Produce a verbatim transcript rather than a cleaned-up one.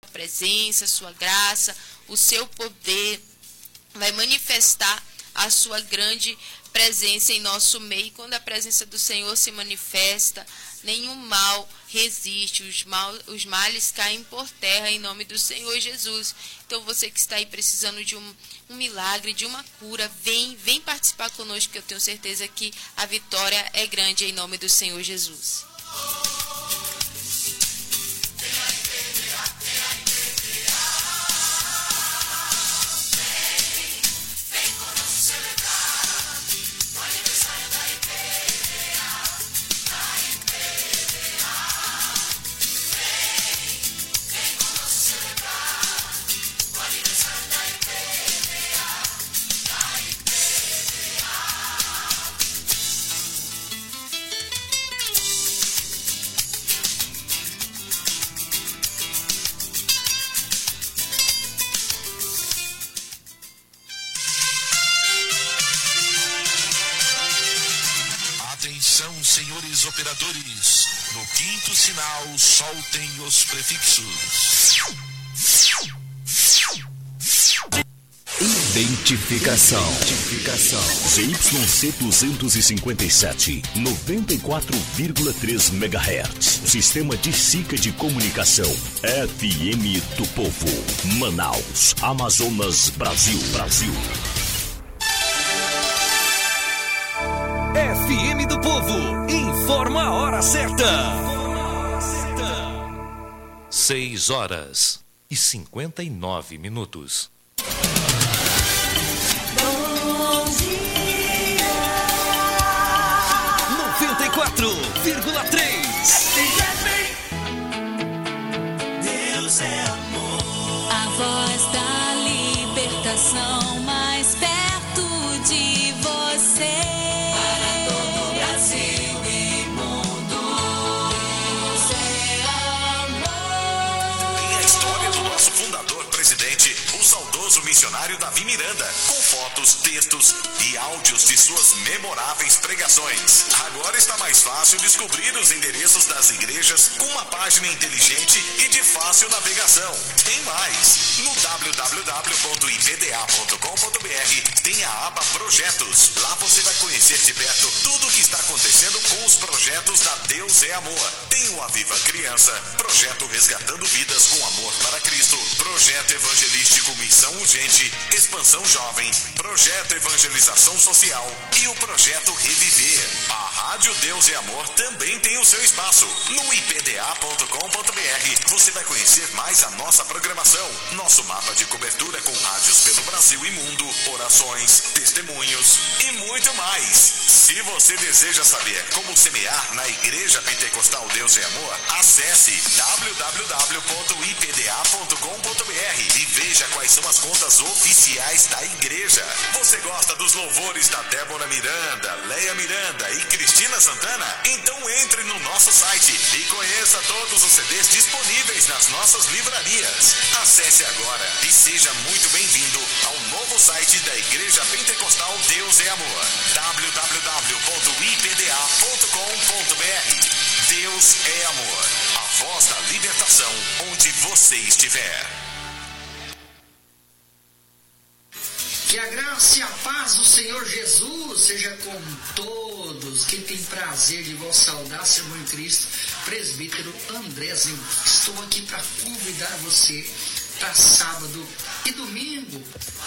presença, a sua graça, o seu poder, vai manifestar a sua grande presença em nosso meio. E quando a presença do Senhor se manifesta, nenhum mal resiste, os, mal, os males caem por terra em nome do Senhor Jesus. Então você que está aí precisando de um, um milagre, de uma cura, vem, vem participar conosco, que eu tenho certeza que a vitória é grande em nome do Senhor Jesus. Senhores operadores, no quinto sinal, soltem os prefixos. Identificação. Identificação. Z Y C duzentos e cinquenta e sete, noventa e quatro vírgula três megahertz. Sistema de SICA de comunicação. F M do Povo. Manaus, Amazonas, Brasil. Brasil. F M do Povo, informa a hora certa. seis horas e cinquenta e nove minutos. Bom dia. noventa e quatro vírgula três. Deus é amor. A voz da libertação mais perto de você. O saudoso missionário Davi Miranda, com fotos, textos e áudios de suas memoráveis pregações. Agora está mais fácil descobrir os endereços das igrejas com uma página inteligente e de fácil navegação. Tem mais! No w w w ponto i p d a ponto com ponto b r tem a aba Projetos. Lá você vai conhecer de perto tudo o que está acontecendo com os projetos da Deus é Amor. Tem o Aviva Criança, Projeto Resgatando Vidas com Amor para Cristo, Projeto Evangelístico Missão Urgente, Expansão Jovem, Projeto Evangelização Social e o Projeto Reviver. A Rádio Deus é Amor também tem o seu espaço. No i p d a ponto com ponto b r você vai conhecer mais a nossa programação, nosso mapa de cobertura com rádios pelo Brasil e mundo, orações, testemunhos e muito mais. Se você deseja saber como semear na Igreja Pentecostal Deus é Amor, acesse w w w ponto i p d a ponto com ponto b r e veja quais são as contas oficiais da igreja. Você gosta dos louvores da Débora Miranda, Leia Miranda e Cristina Santana? Então entre no nosso site e conheça todos os C Ds disponíveis nas nossas livrarias. Acesse agora e seja muito bem-vindo ao novo site da Igreja Pentecostal Deus é Amor. w w w ponto i p d a ponto com ponto b r. Deus é Amor. A voz da libertação onde você estiver. Que a graça e a paz do Senhor Jesus seja com todos. Quem tem prazer de vos saudar, seu irmão em Cristo, presbítero Andrezinho. Estou aqui para convidar você para sábado e domingo,